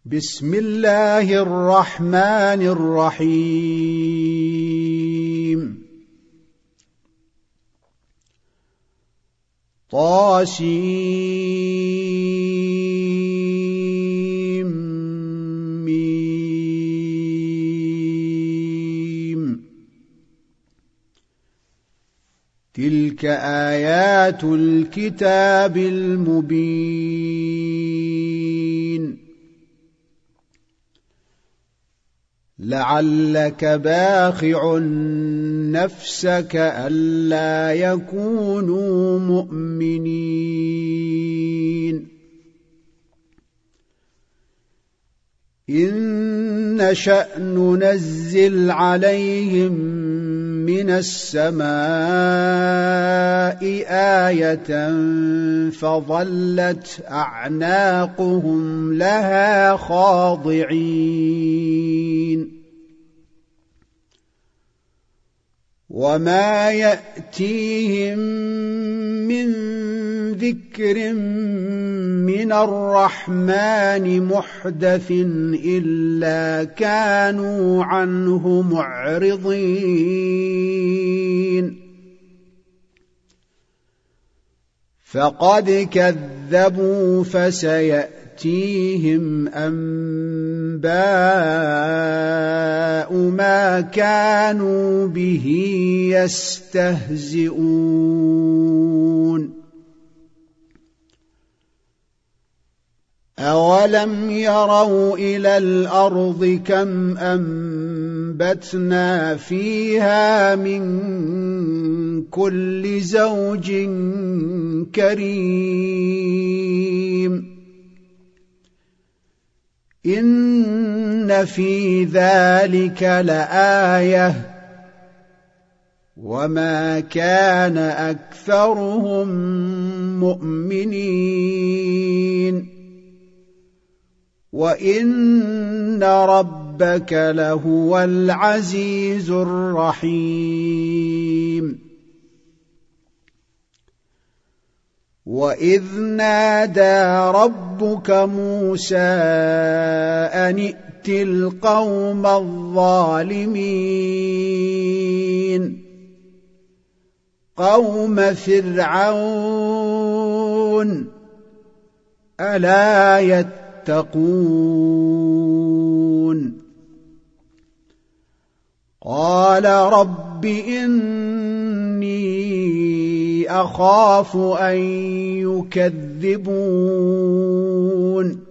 بسم الله الرحمن الرحيم طاسيم تلك آيات الكتاب المبين لعلك باخع نفسك ألا يكونوا مؤمنين إن نشأ ننزل عليهم من السماء آية فظلت أعناقهم لها خاضعين وما يأتيهم من ذكر من الرحمن محدث إلا كانوا عنه معرضين فقد كذبوا فسيأتيهم أنباء ما كانوا به يستهزئون أولم يروا إلى الأرض كم أنبتنا فيها من كل زوج كريم إن في ذلك لآية وما كان أكثرهم مؤمنين وإن ربك لهو العزيز الرحيم وإذ نادى ربك موسى أن ائت القوم الظالمين قوم فرعون ألا يتقون قال رب إني أخاف أن يكذبون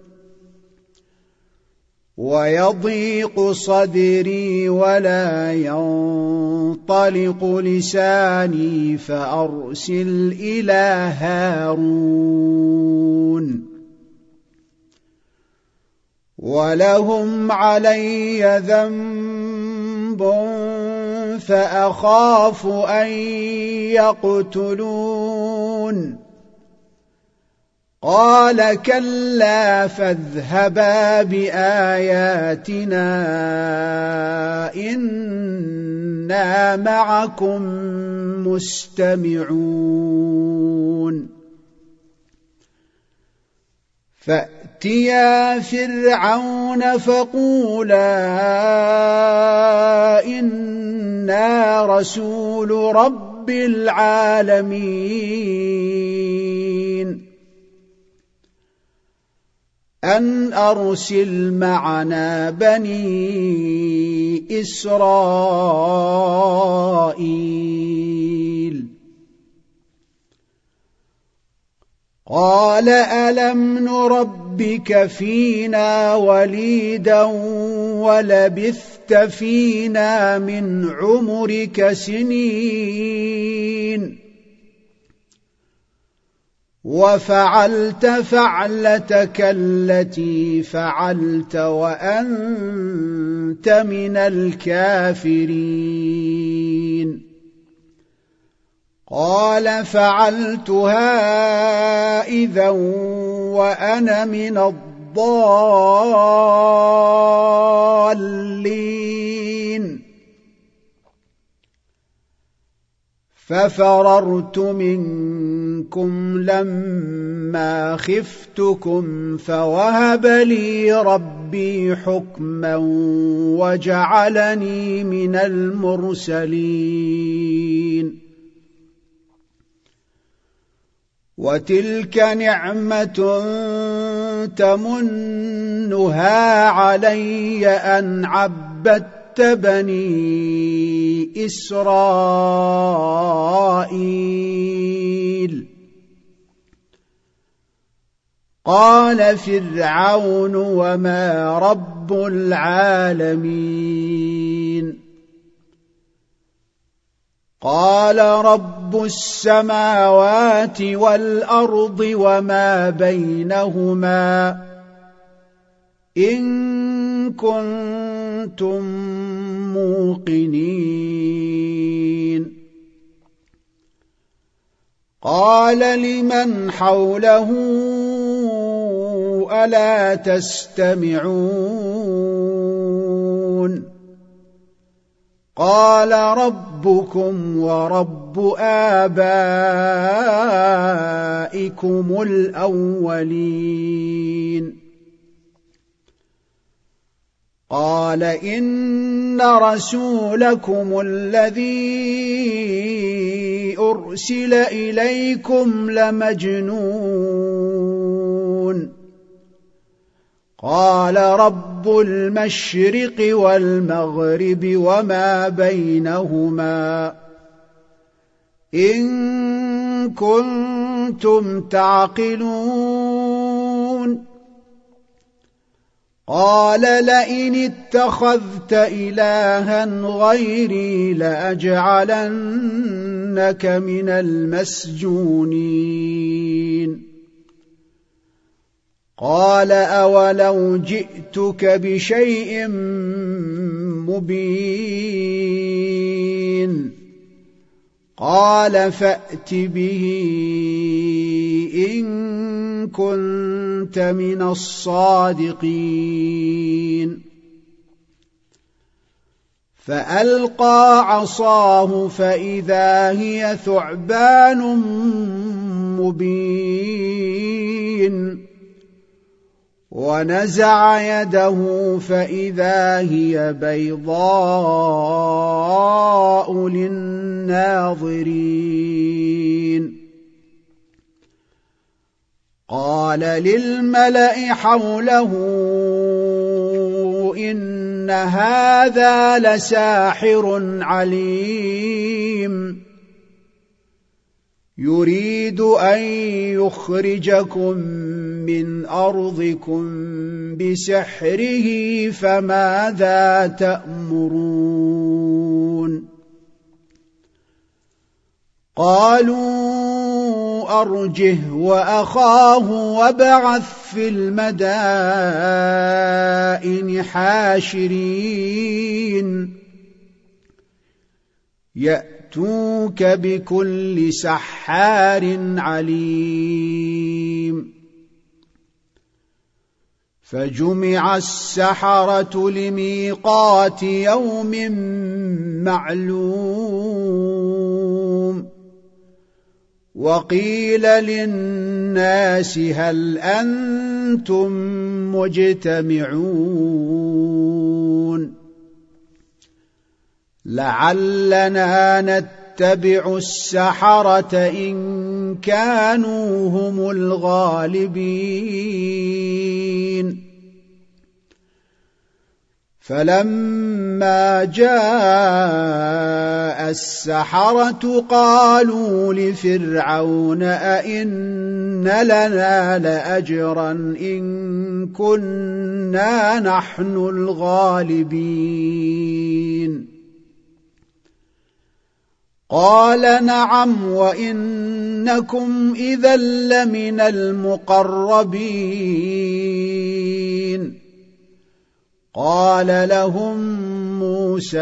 ويضيق صدري ولا ينطلق لساني فأرسل إلى هارون ولهم علي ذنب فأخاف أن يقتلون قال كلا فاذهبا بآياتنا إنا معكم مستمعون فأتيا فرعون فقولا إنا رسول رب العالمين أن أرسل معنا بني إسرائيل قال ألم نربك فينا وليدا ولبثت فينا من عمرك سنين وفعلت فعلتك التي فعلت وأنت من الكافرين قال فعلتها إذا وأنا من الضالين ففررت منكم لما خفتكم فوهب لي ربي حكما وجعلني من المرسلين وتلك نعمة تمنها علي أن عبدت بني إسرائيل قال فرعون وما رب العالمين قال رب السماوات والأرض وما بينهما إن كنتم موقنين قال لمن حوله ألا تستمعون قال ربكم ورب آبائكم الأولين قال إن رسولكم الذي أرسل إليكم لمجنون قال رب المشرق والمغرب وما بينهما إن كنتم تعقلون قال لئن اتخذت إلها غيري لأجعلنك من المسجونين قال أولو جئتك بشيء مبين قال فأت به إن كنت من الصادقين فألقى عصاه فإذا هي ثعبان مبين ونزع يده فإذا هي بيضاء للناظرين قال للملأ حوله إن هذا لساحر عليم يريد أن يخرجكم من أرضكم بسحره فماذا تأمرون قالوا أرجه وأخاه وابعث في المدائن حاشرين يأتوك بكل سحار عليم فجمع السحرة لميقات يوم معلوم وقيل للناس هل أنتم مجتمعون لعلنا نتبع السحرة إن كانوا هم الغالبين فلما جاء السحرة قالوا لفرعون أئن لنا لأجرا إن كنا نحن الغالبين قال نعم وإنكم إذا لمن المقربين قال لهم موسى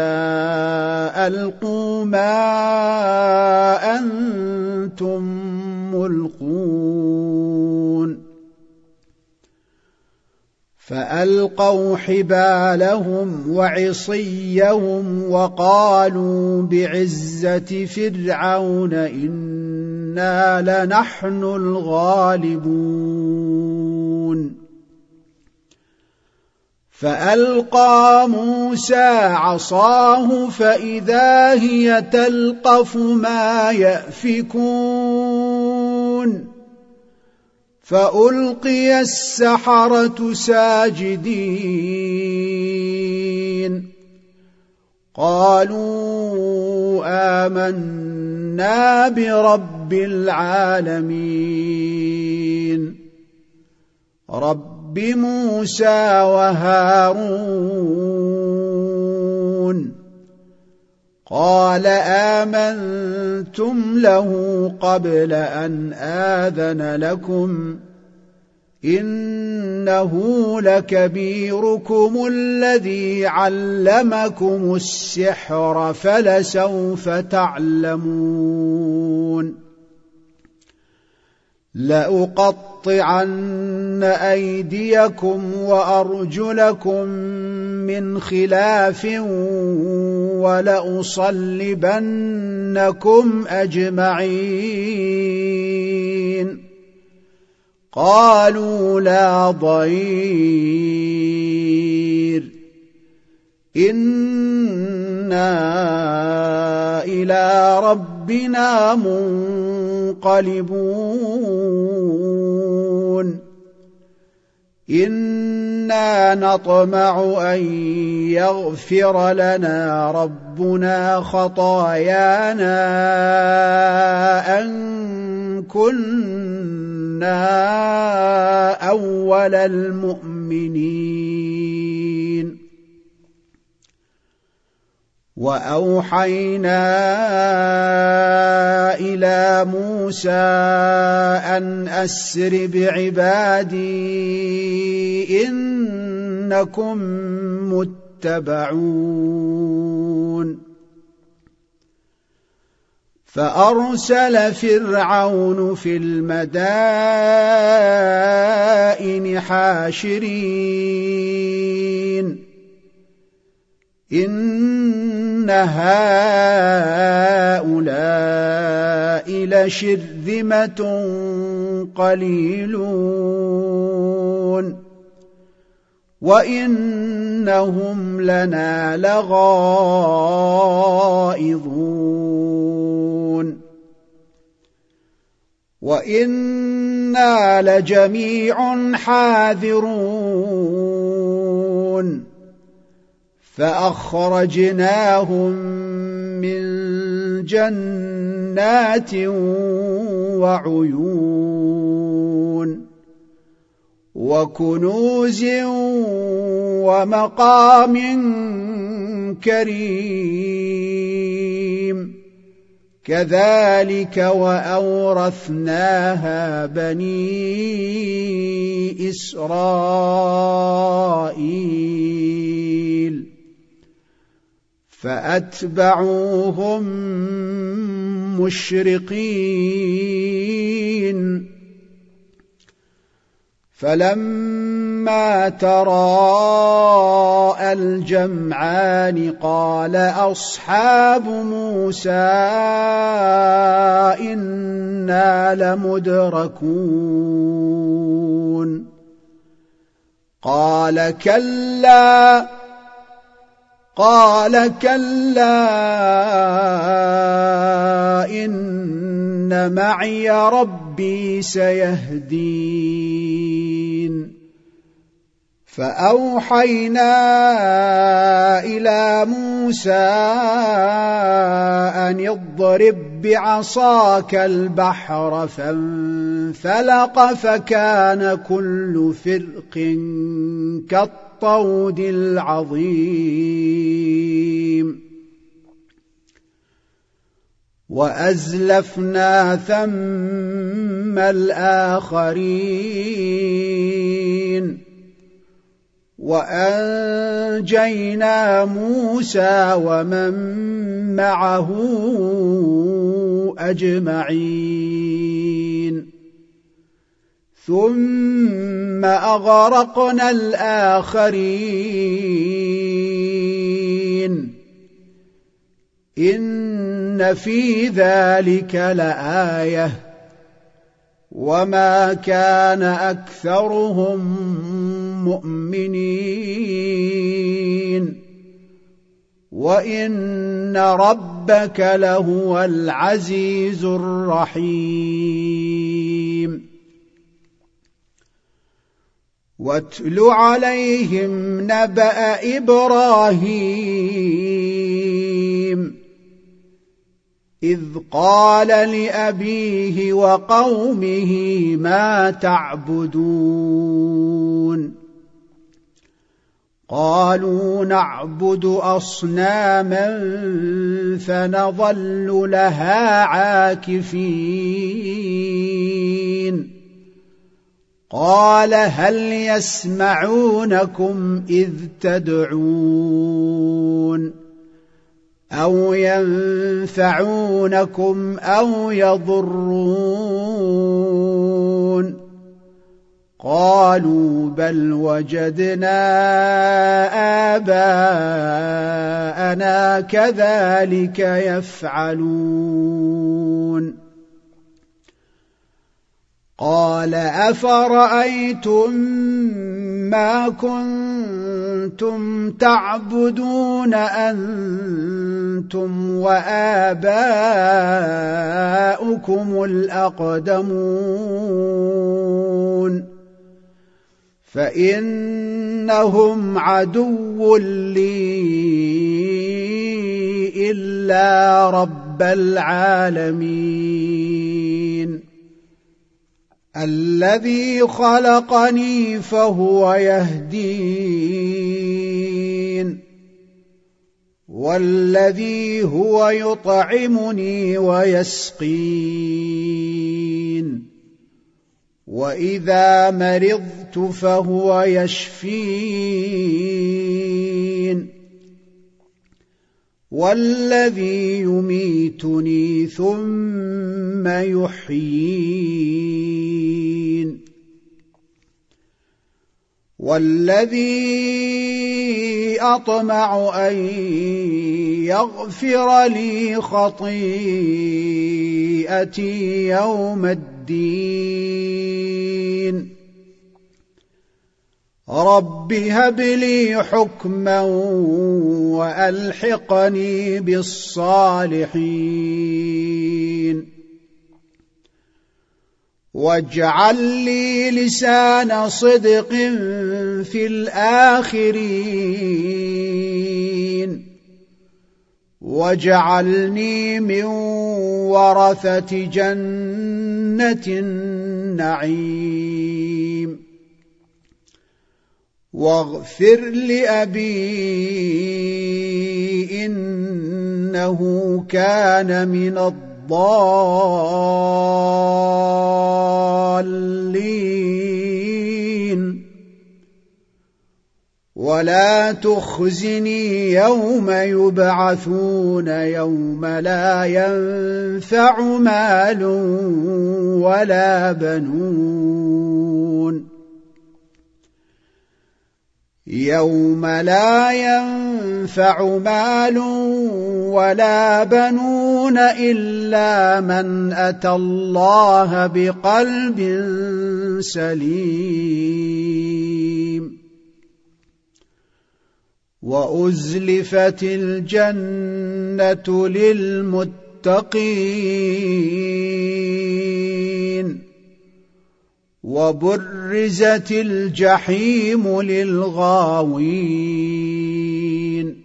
ألقوا ما أنتم ملقون فألقوا حبالهم وعصيهم وقالوا بعزة فرعون إنا لنحن الغالبون. فألقى موسى عصاه فإذا هي تلقف ما يأفكون، فألقي السحرة ساجدين قالوا آمنا برب العالمين رب موسى وهارون. قال آمنتم له قبل أن آذن لكم إنه لكبيركم الذي علمكم السحر فلسوف تعلمون لأقطعن أيديكم وأرجلكم من خلاف ولأصلبنكم أجمعين. قالوا لا ضير إنا إلى ربنا منقلبون إنا نطمع أن يغفر لنا ربنا خطايانا أن كنا أول المؤمنين. وأوحينا إلى موسى أن أسر بعبادي إنكم متبعون. فأرسل فرعون في المدائن حاشرين إن هؤلاء لشرذمة قليلون وإنهم لنا لغائظون وإنا لجميع حاذرون. فأخرجناهم من جنات وعيون وكنوز ومقام كريم كذلك وأورثناها بني إسرائيل. فأتبعوهم مشرقين فلما تراءى الجمعان قال أصحاب موسى إنا لمدركون. قال كلا إن معي ربي سيهدين. فأوحينا إلى موسى أن اضرب بعصاك البحر فانفلق فكان كل فرق كالطود العظيم. وأزلفنا ثم الآخرين وأنجينا موسى ومن معه أجمعين. ثم أغرقنا الآخرين إن في ذلك لآية وما كان أكثرهم مؤمنين وإن ربك لهو العزيز الرحيم واتل عليهم نبأ إبراهيم إذ قال لأبيه وقومه ما تعبدون قالوا نعبد أصناما فنظل لها عاكفين قال هل يسمعونكم إذ تدعون أو ينفعونكم أو يضرون قالوا بل وجدنا آباءنا كذلك يفعلون قال أفرأيتم ما كنتم تعبدون أنتم وآباؤكم الأقدمون فإنهم عدو لي إلا رب العالمين الذي خلقني فهو يهدين والذي هو يطعمني ويسقين وإذا مرضت فهو يشفين والذي يميتني ثم يحيين والذي أطمع أن يغفر لي خطيئتي يوم الدين رب هب لي حكما وألحقني بالصالحين واجعل لي لسان صدق في الآخرين واجعلني من ورثة جنة النعيم واغفر لأبي إنه كان من الضالين ولا تخزني يوم يبعثون يوم لا ينفع مال ولا بنون يوم لا ينفع مال ولا بنون إلا من أتى الله بقلب سليم وأزلفت الجنة للمتقين وبرزت الجحيم للغاوين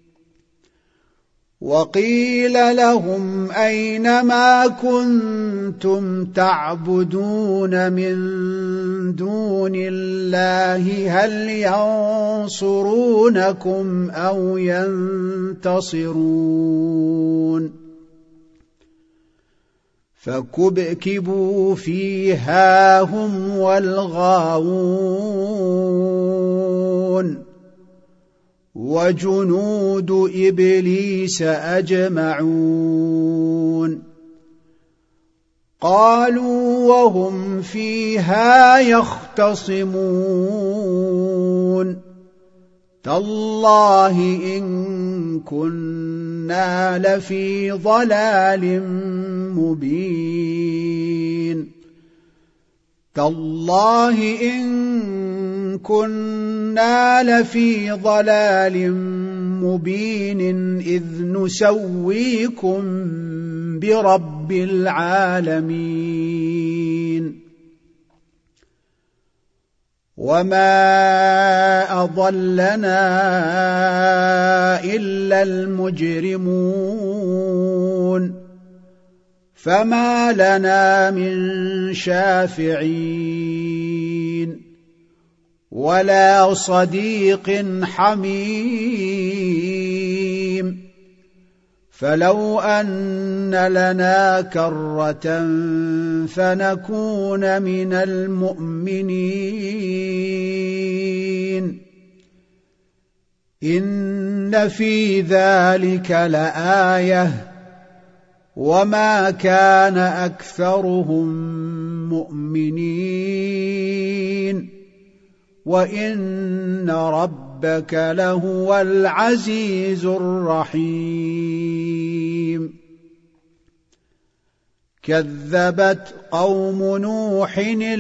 وقيل لهم أين ما كنتم تعبدون من دون الله هل ينصرونكم أو ينتصرون فكبكبوا فيها هم والغاوون وجنود إبليس أجمعون قالوا وهم فيها يختصمون تالله إن كنا لفي ضلال مبين تالله إن كنا لفي ضلال مبين إذ نسويكم برب العالمين وما أضلنا إلا المجرمون فما لنا من شافعين ولا صديق حميم فلو أن لنا كرة فنكون من المؤمنين إن في ذلك لآية وما كان أكثرهم مؤمنين وإن ربك لهو العزيز الرحيم كذبت قوم نوح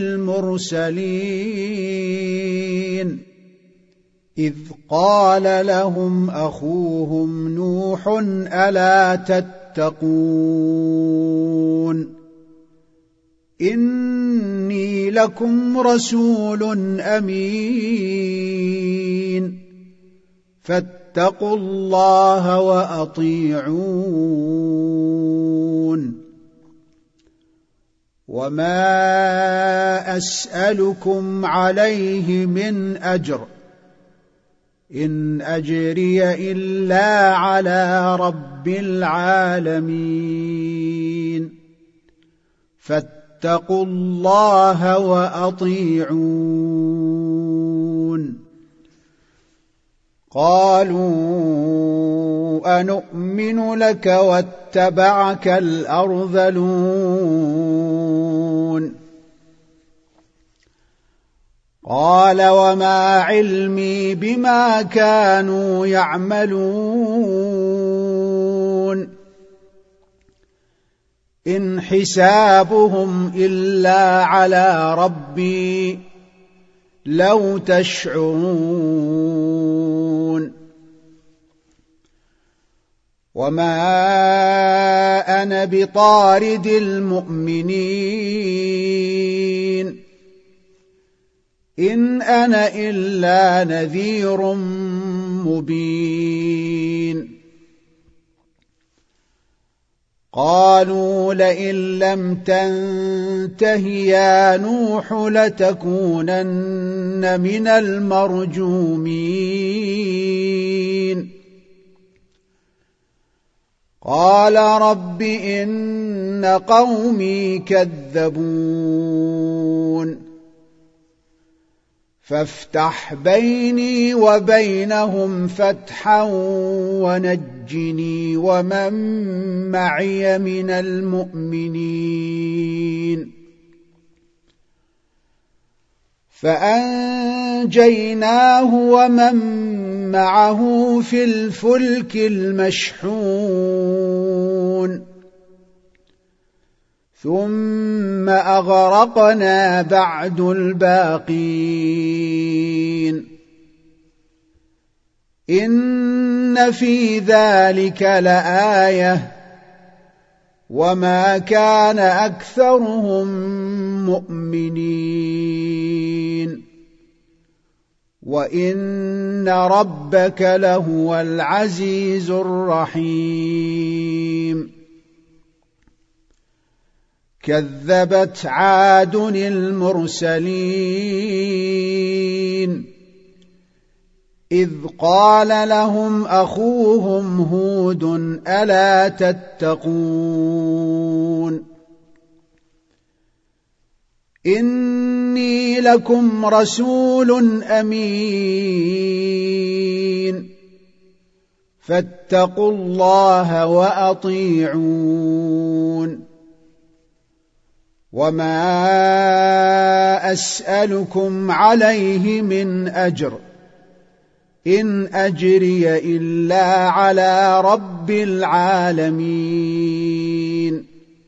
المرسلين إذ قال لهم أخوهم نوح ألا تتقون إني لكم رسول أمين فاتقوا الله وأطيعون وما أسألكم عليه من أجر إن أجري إلا على رب العالمين فاتقوا الله وأطيعون قالوا أنؤمن لك واتبعك الأرذلون قال وما علمي بما كانوا يعملون إن حسابهم إلا على ربي لو تشعرون وما أنا بطارد المؤمنين إن أنا إلا نذير مبين قالوا لئن لم تنته يا نوح لتكونن من المرجومين قال رب إن قومي كذبون فافتح بيني وبينهم فتحا ونجني ومن معي من المؤمنين فأنجيناه ومن معه في الفلك المشحون ثم أغرقنا بعد الباقين إن في ذلك لآية وما كان أكثرهم مؤمنين وإن ربك لهو العزيز الرحيم كذبت عاد المرسلين إذ قال لهم أخوهم هود ألا تتقون إني لكم رسول أمين فاتقوا الله وأطيعون وما أسألكم عليه من أجر إن أجري إلا على رب العالمين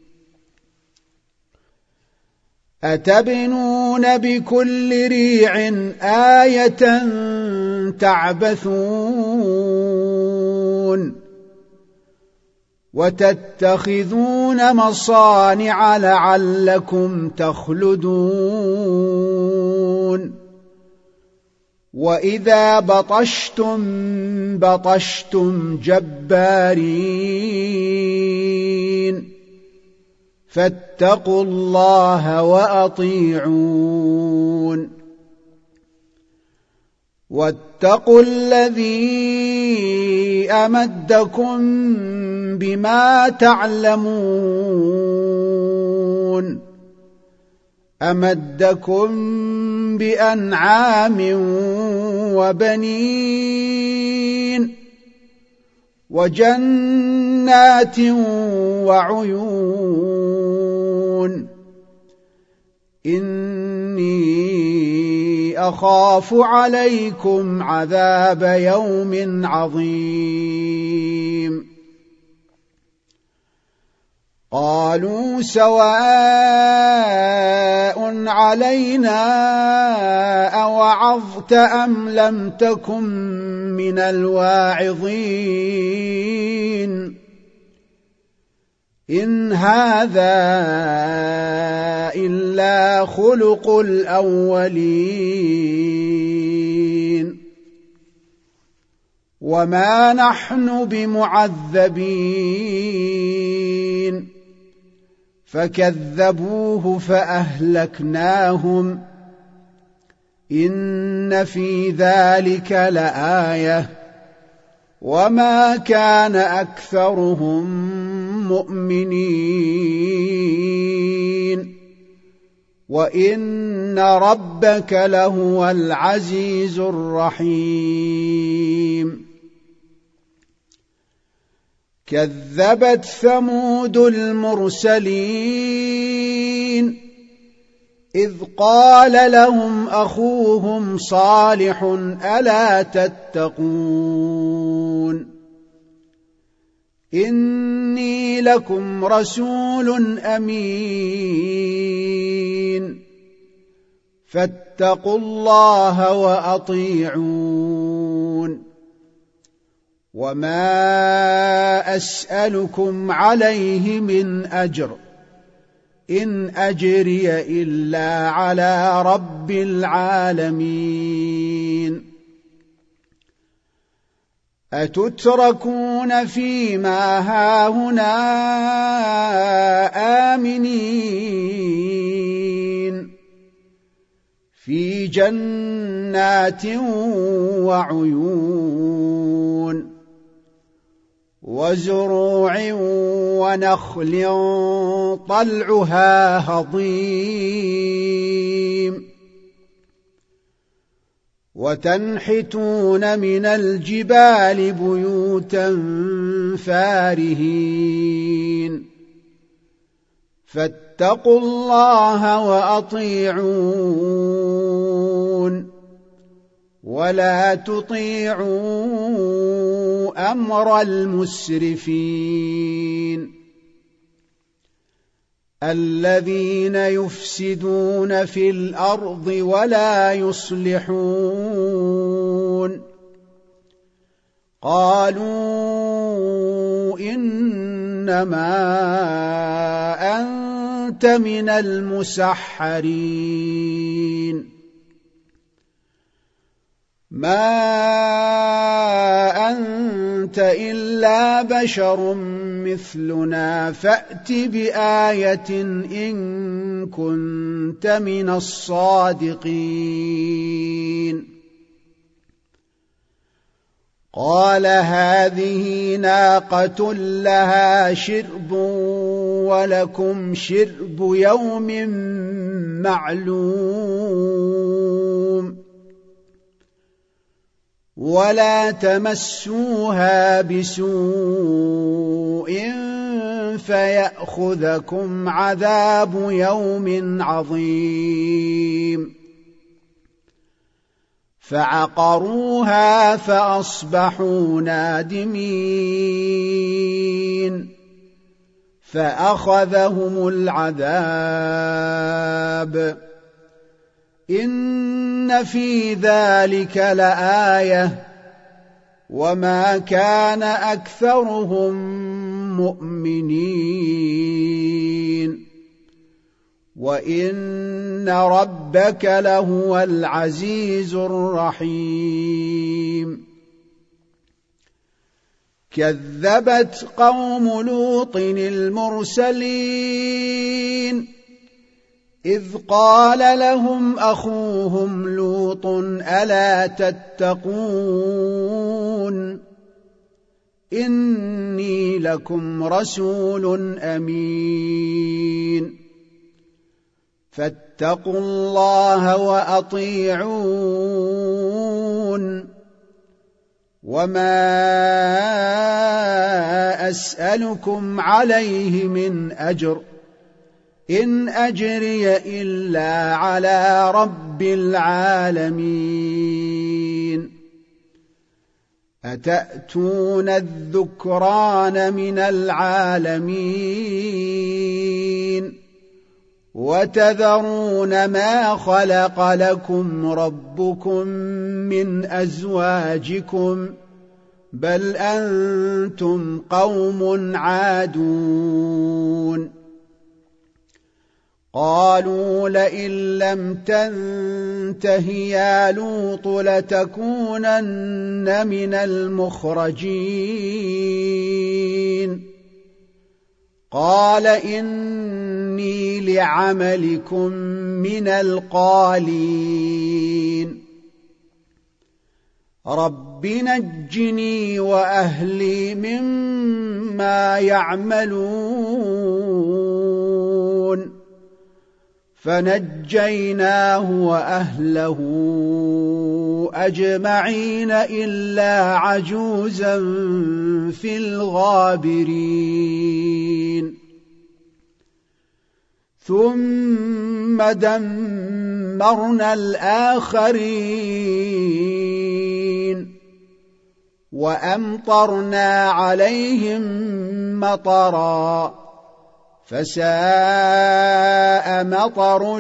أتبنون بكل ريع آية تعبثون وتتخذون مصانع لعلكم تخلدون وإذا بطشتم جبارين فاتقوا الله وأطيعون واتقوا الذي أمدكم بما تعلمون أمدكم بأنعام وبنين وجنات وعيون إني أخاف عليكم عذاب يوم عظيم قالوا سواء علينا أوعظت أم لم تكن من الواعظين إن هذا إلا خلق الأولين وما نحن بمعذبين فكذبوه فأهلكناهم إن في ذلك لآية وما كان أكثرهم مؤمنين وإن ربك لهو العزيز الرحيم كذبت ثمود المرسلين إذ قال لهم أخوهم صالح ألا تتقون إني لكم رسول أمين فاتقوا الله وأطيعون وما أسألكم عليه من أجر إن أجري إلا على رب العالمين أتتركون فيما هاهنا آمنين في جنات وعيون وزروع ونخل طلعها هضيم وتنحتون من الجبال بيوتا فارهين فاتقوا الله وأطيعون ولا تطيعوا أمر المسرفين الذين يفسدون في الأرض ولا يصلحون قالوا إنما أنت من المسحرين ما أنت إلا بشر مثلنا فأت بآية إن كنت من الصادقين قال هذه ناقة لها شرب ولكم شرب يوم معلوم ولا تمسوها بسوء فيأخذكم عذاب يوم عظيم. فعقروها فأصبحوا نادمين. فأخذهم العذاب. إن في ذلك لآية وما كان أكثرهم مؤمنين وإن ربك لهو العزيز الرحيم. كذبت قوم لوط المرسلين إذ قال لهم أخوهم لوط ألا تتقون إني لكم رسول أمين فاتقوا الله وأطيعون وما أسألكم عليه من أجر إن أجري إلا على رب العالمين. أتأتون الذكران من العالمين وتذرون ما خلق لكم ربكم من أزواجكم بل أنتم قوم عادون. قالوا لئن لم تنته يا لوط لتكونن من المخرجين. قال إني لعملكم من القالين. رب نجني وأهلي مما يعملون. فنجيناه وأهله أجمعين إلا عجوزا في الغابرين. ثم دمرنا الآخرين وأمطرنا عليهم مطرا فساء مطر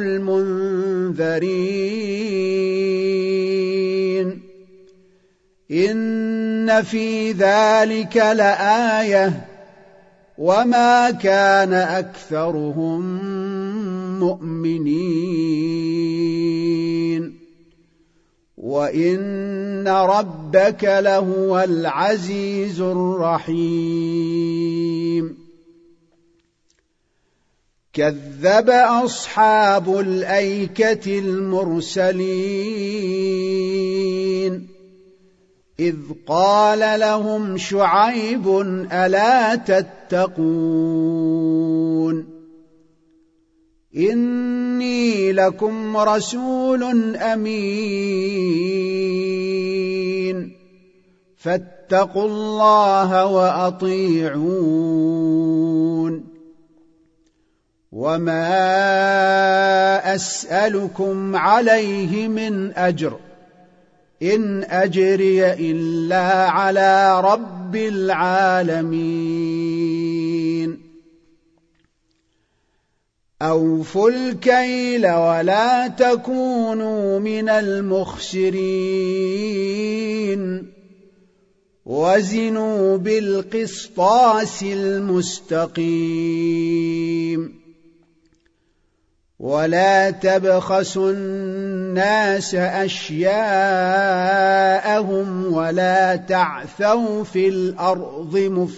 المنذرين. إن في ذلك لآية وما كان أكثرهم مؤمنين وإن ربك لهو العزيز الرحيم. كذب أصحاب الأيكة المرسلين إذ قال لهم شعيب ألا تتقون إني لكم رسول أمين فاتقوا الله وأطيعون. وما أسألكم عليه من أجر إن أجري إلا على رب العالمين. أوفوا الكيل ولا تكونوا من المخسرين وزنوا بالقسطاس المستقيم. ولا تبخسوا الناس أشياءهم ولا تعثوا في الأرض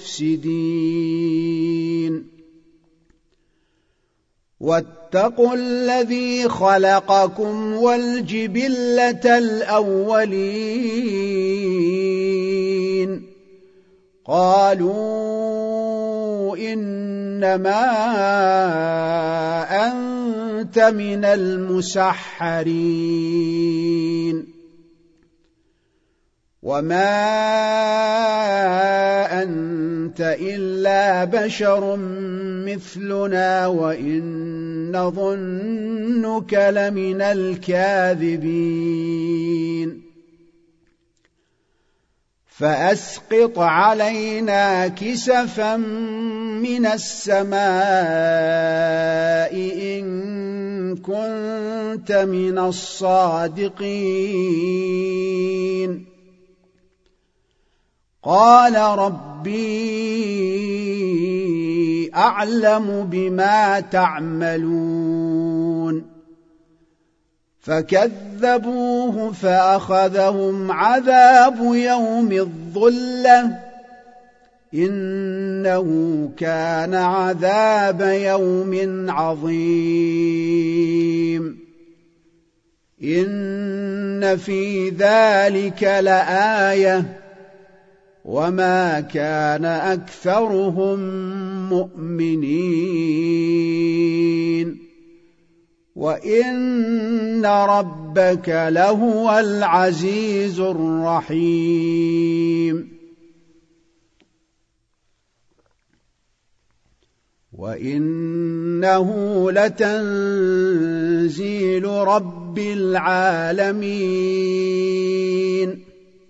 مفسدين. واتقوا الذي خلقكم والجبلة الأولين. قالوا إنما أنت من المسحرين وما أنت أنت إلا بشر مثلنا وإن نظنك لمن الكاذبين فأسقط علينا كسفا من السماء إن كنت من الصادقين قال ربي أعلم بما تعملون فكذبوه فأخذهم عذاب يوم الظلة إنه كان عذاب يوم عظيم إن في ذلك لآية وما كان أكثرهم مؤمنين وإن ربك لهو العزيز الرحيم وإنه لتنزيل رب العالمين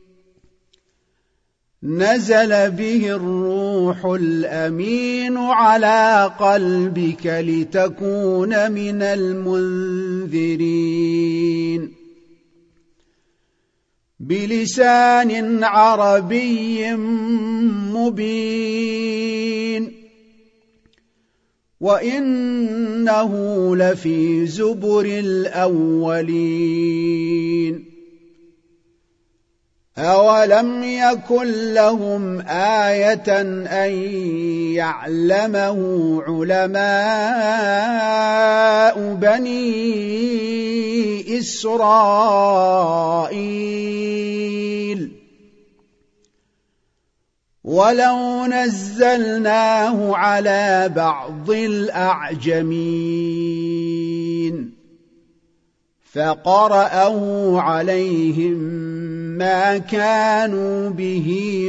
نزل به الروح الأمين على قلبك لتكون من المنذرين بلسان عربي مبين وإنه لفي زبر الأولين أولم يكن لهم آية أن يعلمه علماء بني إسرائيل ولو نزلناه على بعض الأعجمين فقرأه عليهم ما كانوا به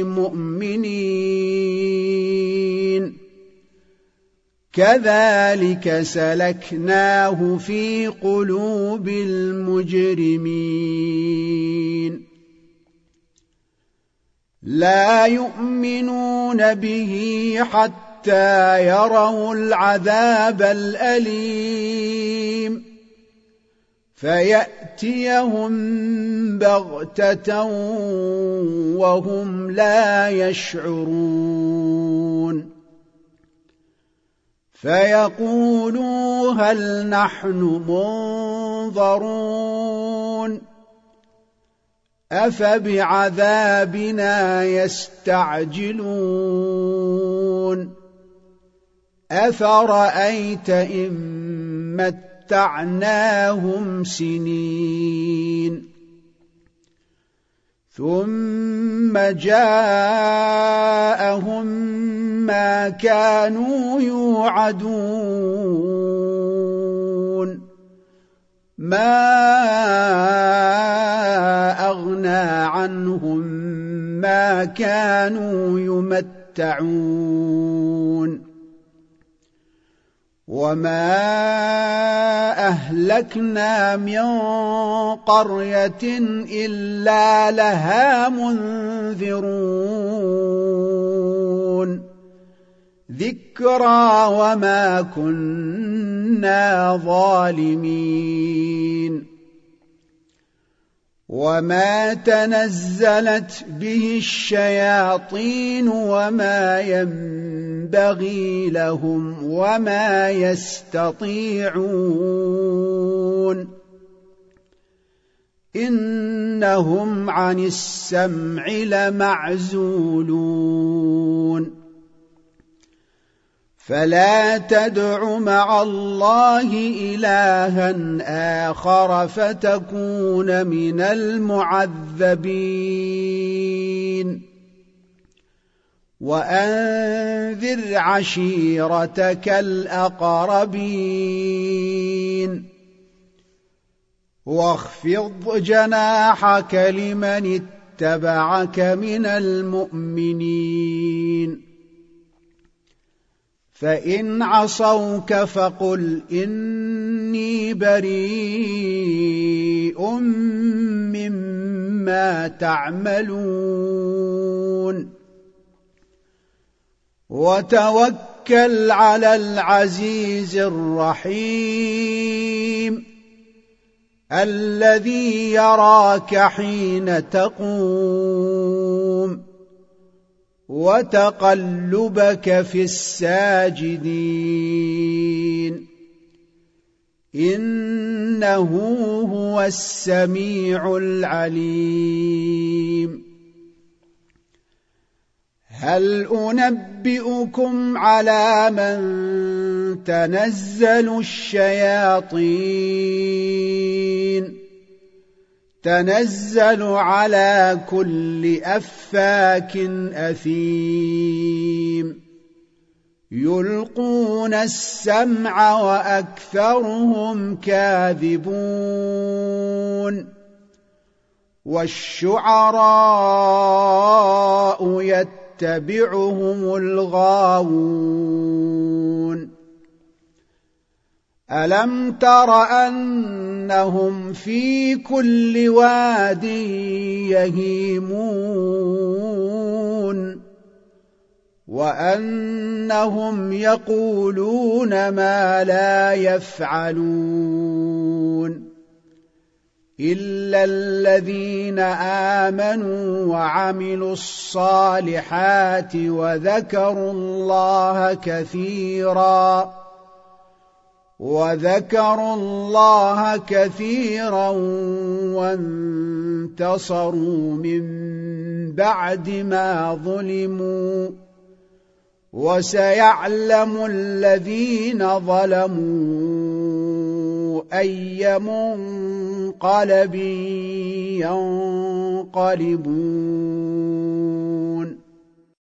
مؤمنين كذلك سلكناه في قلوب المجرمين لا يؤمنون به حتى يروا العذاب الأليم فيأتيهم بغتة وهم لا يشعرون فيقولوا هل نحن منظرون أفبعذابنا يستعجلون أفرأيت إن متعناهم سنين ثم جاءهم ما كانوا يوعدون ما أغنى عنهم ما كانوا يمتعون وما أهلكنا من قرية إلا لها منذرون ذكرى وما كنا ظالمين وما تنزلت به الشياطين وما ينبغي لهم وما يستطيعون إنهم عن السمع لمعزولون فلا تدع مع الله إلها آخر فتكون من المعذبين وأنذر عشيرتك الأقربين واخفض جناحك لمن اتبعك من المؤمنين فإن عصوك فقل إني بريء مما تعملون وتوكل على العزيز الرحيم الذي يراك حين تقوم وتقلبك في الساجدين إنه هو السميع العليم هل أنبئكم على من تنزل الشياطين تنزل على كل أفاك أثيم يلقون السمع وأكثرهم كاذبون والشعراء يتبعهم الغاوون ألم تر أنهم في كل واد يهيمون وأنهم يقولون ما لا يفعلون إلا الذين آمنوا وعملوا الصالحات وذكروا الله كثيرا وانتصروا من بعد ما ظلموا وسيعلم الذين ظلموا أي منقلب ينقلبون